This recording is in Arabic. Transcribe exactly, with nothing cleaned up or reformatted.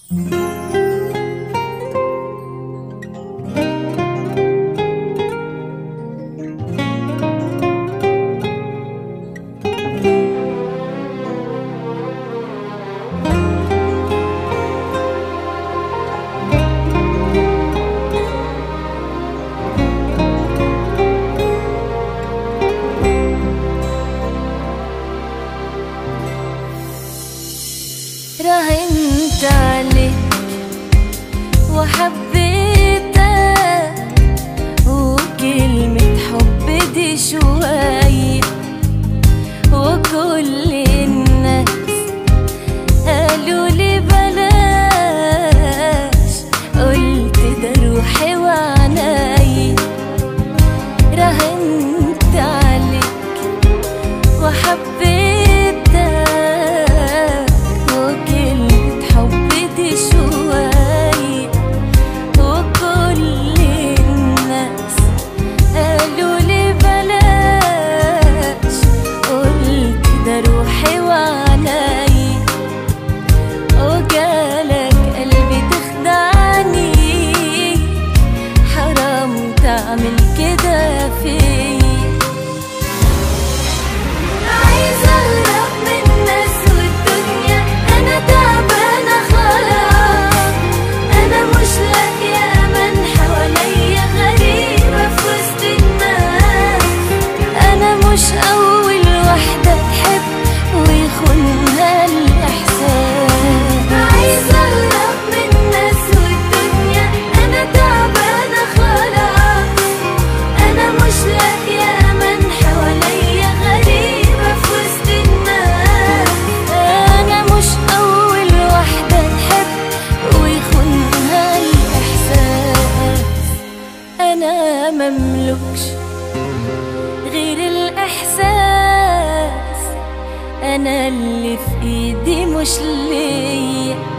راهنت عليك وحبيتك، وكلمة حب دي شوية، وكل الناس قالوا لي بلاش، قلت ده روحي وعناي. راهنت عليك وحبيتك، تعمل كده فيا. عايزة أهرب من الناس والدنيا، أنا تعبانة خلاص، أنا مش لاقية أمان حواليا، غريبة في وسط الناس، أنا مش أول واحدة تحب ويخونها الإحساس. عايزة أهرب من الناس والدنيا، أنا تعبانة خلاص، مش لاقية أمان حواليا، غريبة في وسط الناس، أنا مش أول واحدة تحب ويخونها الإحساس. أنا مملكش غير الإحساس، أنا اللي في إيدي مش ليا.